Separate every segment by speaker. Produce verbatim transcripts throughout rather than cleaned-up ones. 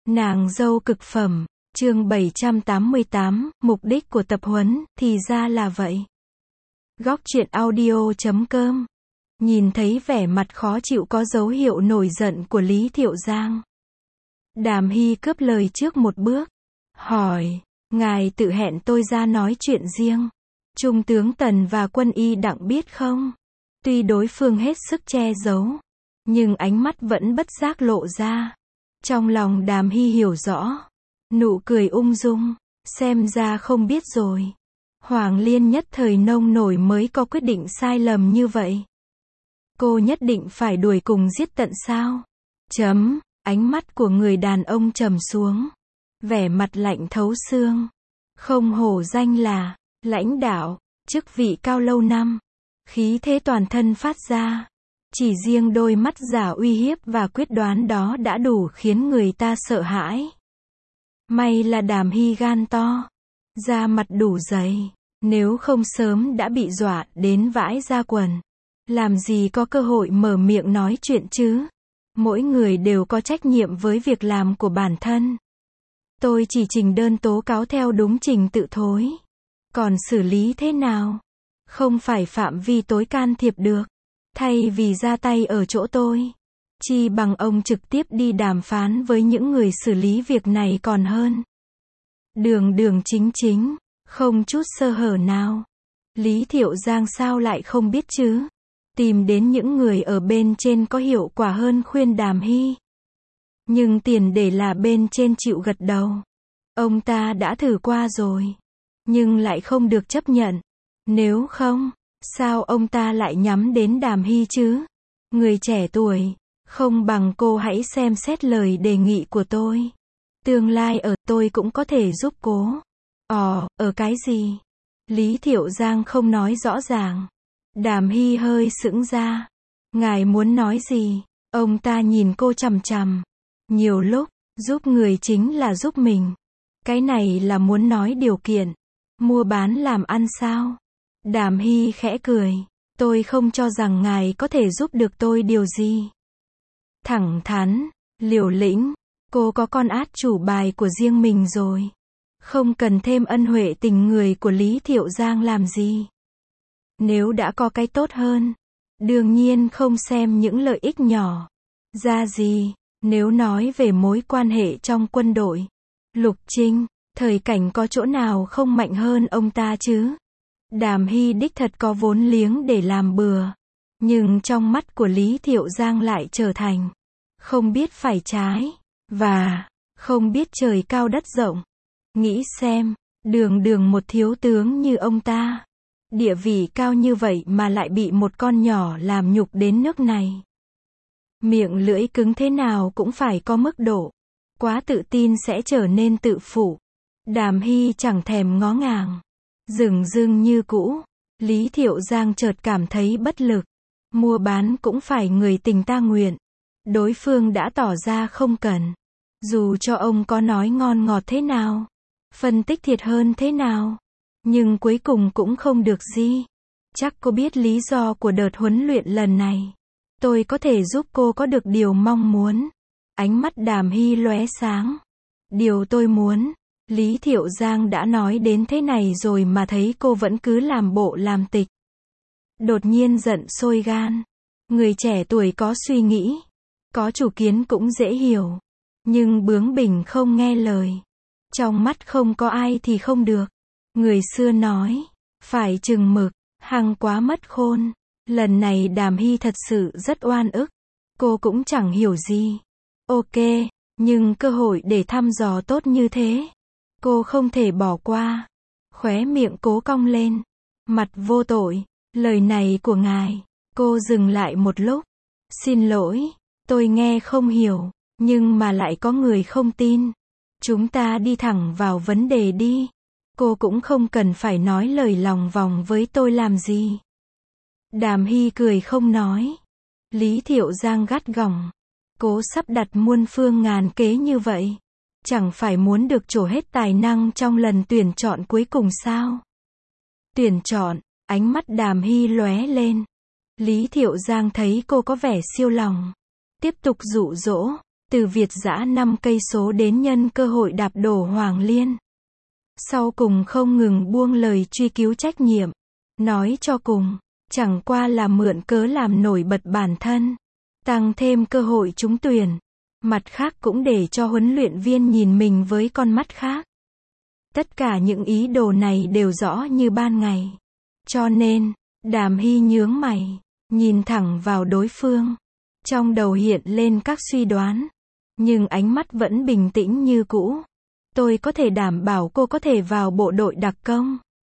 Speaker 1: Nàng dâu cực phẩm, chương bảy trăm tám mươi tám, mục đích của tập huấn, thì ra là vậy. Góc truyện audio chấm com. Nhìn thấy vẻ mặt khó chịu có dấu hiệu nổi giận của Lý Thiệu Giang. Đàm Hy cướp lời trước một bước. Hỏi, ngài tự hẹn tôi ra nói chuyện riêng. Trung tướng Tần và quân y Đặng biết không? Tuy đối phương hết sức che giấu, nhưng ánh mắt vẫn bất giác lộ ra. Trong lòng Đàm Hy hiểu rõ. Nụ cười ung dung, xem ra không biết rồi. Hoàng Liên nhất thời nông nổi mới có quyết định sai lầm như vậy. Cô nhất định phải đuổi cùng giết tận sao? Chấm, ánh mắt của người đàn ông trầm xuống. Vẻ mặt lạnh thấu xương. Không hổ danh là lãnh đạo, chức vị cao lâu năm. Khí thế toàn thân phát ra. Chỉ riêng đôi mắt giả uy hiếp và quyết đoán đó đã đủ khiến người ta sợ hãi. May là Đàm Hy gan to, da mặt đủ dày, nếu không sớm đã bị dọa đến vãi da quần. Làm gì có cơ hội mở miệng nói chuyện chứ? Mỗi người đều có trách nhiệm với việc làm của bản thân. Tôi chỉ trình đơn tố cáo theo đúng trình tự thôi. Còn xử lý thế nào? Không phải phạm vi tối can thiệp được. Thay vì ra tay ở chỗ tôi, chi bằng ông trực tiếp đi đàm phán với những người xử lý việc này còn hơn. Đường đường chính chính, không chút sơ hở nào. Lý Thiệu Giang sao lại không biết chứ? Tìm đến những người ở bên trên có hiệu quả hơn khuyên Đàm Hy. Nhưng tiền để là bên trên chịu gật đầu. Ông ta đã thử qua rồi, nhưng lại không được chấp nhận. Nếu không, sao ông ta lại nhắm đến Đàm Hy chứ? Người trẻ tuổi, không bằng cô hãy xem xét lời đề nghị của tôi. Tương lai ở tôi cũng có thể giúp cô. Ồ, ở cái gì? Lý Thiệu Giang không nói rõ ràng. Đàm Hy hơi sững ra. Ngài muốn nói gì? Ông ta nhìn cô chằm chằm. Nhiều lúc, giúp người chính là giúp mình. Cái này là muốn nói điều kiện. Mua bán làm ăn sao? Đàm Hy khẽ cười. Tôi không cho rằng ngài có thể giúp được tôi điều gì. Thẳng thắn, liều lĩnh. Cô có con át chủ bài của riêng mình rồi. Không cần thêm ân huệ tình người của Lý Thiệu Giang làm gì. Nếu đã có cái tốt hơn, đương nhiên không xem những lợi ích nhỏ ra gì. Nếu nói về mối quan hệ trong quân đội, Lục Trinh, thời cảnh có chỗ nào không mạnh hơn ông ta chứ? Đàm Hy đích thật có vốn liếng để làm bừa. Nhưng trong mắt của Lý Thiệu Giang lại trở thành không biết phải trái, và không biết trời cao đất rộng. Nghĩ xem, đường đường một thiếu tướng như ông ta, địa vị cao như vậy mà lại bị một con nhỏ làm nhục đến nước này. Miệng lưỡi cứng thế nào cũng phải có mức độ. Quá tự tin sẽ trở nên tự phụ. Đàm Hy chẳng thèm ngó ngàng. Dửng dưng như cũ. Lý Thiệu Giang chợt cảm thấy bất lực. Mua bán cũng phải người tình ta nguyện. Đối phương đã tỏ ra không cần. Dù cho ông có nói ngon ngọt thế nào, phân tích thiệt hơn thế nào, nhưng cuối cùng cũng không được gì. Chắc cô biết lý do của đợt huấn luyện lần này. Tôi có thể giúp cô có được điều mong muốn. Ánh mắt Đàm Hy lóe sáng. Điều tôi muốn. Lý Thiệu Giang đã nói đến thế này rồi mà thấy cô vẫn cứ làm bộ làm tịch. Đột nhiên giận sôi gan. Người trẻ tuổi có suy nghĩ, có chủ kiến cũng dễ hiểu. Nhưng bướng bỉnh không nghe lời. Trong mắt không có ai thì không được. Người xưa nói, phải chừng mực, hăng quá mất khôn. Lần này Đàm Hy thật sự rất oan ức. Cô cũng chẳng hiểu gì. Ok, nhưng cơ hội để thăm dò tốt như thế, cô không thể bỏ qua. Khóe miệng cố cong lên. Mặt vô tội. Lời này của ngài. Cô dừng lại một lúc. Xin lỗi, tôi nghe không hiểu, nhưng mà lại có người không tin. Chúng ta đi thẳng vào vấn đề đi. Cô cũng không cần phải nói lời lòng vòng với tôi làm gì. Đàm Hy cười không nói. Lý Thiệu Giang gắt gỏng. Cố sắp đặt muôn phương ngàn kế như vậy. Chẳng phải muốn được trổ hết tài năng trong lần tuyển chọn cuối cùng sao? Tuyển chọn, ánh mắt Đàm Hy lóe lên. Lý Thiệu Giang thấy cô có vẻ siêu lòng. Tiếp tục dụ dỗ. từ Việt dã năm cây số đến nhân cơ hội đạp đổ Hoàng Liên. Sau cùng không ngừng buông lời truy cứu trách nhiệm. Nói cho cùng, chẳng qua là mượn cớ làm nổi bật bản thân, tăng thêm cơ hội trúng tuyển. Mặt khác cũng để cho huấn luyện viên nhìn mình với con mắt khác. Tất cả những ý đồ này đều rõ như ban ngày. Cho nên, Đàm Hy nhướng mày, nhìn thẳng vào đối phương. Trong đầu hiện lên các suy đoán, nhưng ánh mắt vẫn bình tĩnh như cũ. Tôi có thể đảm bảo cô có thể vào bộ đội đặc công.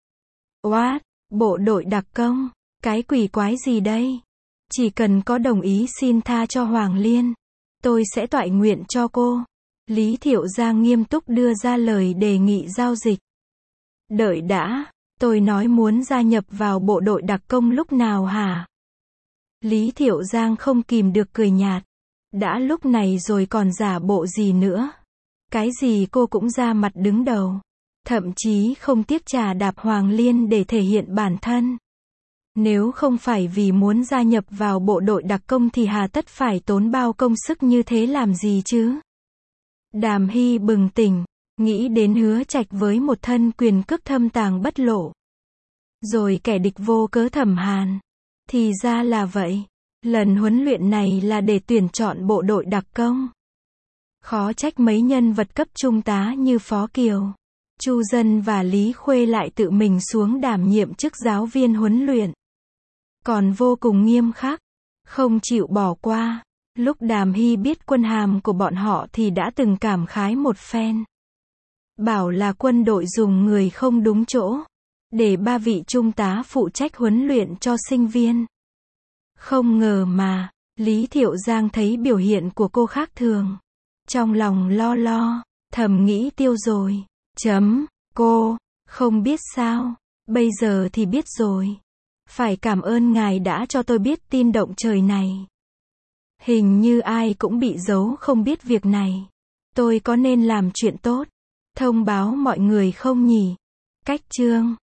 Speaker 1: What? Bộ đội đặc công? Cái quỷ quái gì đây? Chỉ cần có đồng ý xin tha cho Hoàng Liên, tôi sẽ toại nguyện cho cô. Lý Thiệu Giang nghiêm túc đưa ra lời đề nghị giao dịch. Đợi đã, tôi nói muốn gia nhập vào bộ đội đặc công lúc nào hả? Lý Thiệu Giang không kìm được cười nhạt. Đã lúc này rồi còn giả bộ gì nữa? Cái gì cô cũng ra mặt đứng đầu. Thậm chí không tiếc trà đạp Hoàng Liên để thể hiện bản thân. Nếu không phải vì muốn gia nhập vào bộ đội đặc công thì hà tất phải tốn bao công sức như thế làm gì chứ? Đàm Hy bừng tỉnh, nghĩ đến Hứa Trạch với một thân quyền cước thâm tàng bất lộ. Rồi kẻ địch vô cớ Thẩm Hàn. Thì ra là vậy. Lần huấn luyện này là để tuyển chọn bộ đội đặc công. Khó trách mấy nhân vật cấp trung tá như Phó Kiều, Chu Dân và Lý Khuê lại tự mình xuống đảm nhiệm chức giáo viên huấn luyện. Còn vô cùng nghiêm khắc, không chịu bỏ qua. Lúc Đàm Hy biết quân hàm của bọn họ thì đã từng cảm khái một phen. Bảo là quân đội dùng người không đúng chỗ, để ba vị trung tá phụ trách huấn luyện cho sinh viên. Không ngờ mà, Lý Thiệu Giang thấy biểu hiện của cô khác thường. Trong lòng lo lo, thầm nghĩ tiêu rồi. Chấm, cô, không biết sao, bây giờ thì biết rồi. Phải cảm ơn ngài đã cho tôi biết tin động trời này. Hình như ai cũng bị giấu không biết việc này. Tôi có nên làm chuyện tốt, thông báo mọi người không nhỉ? Cách chương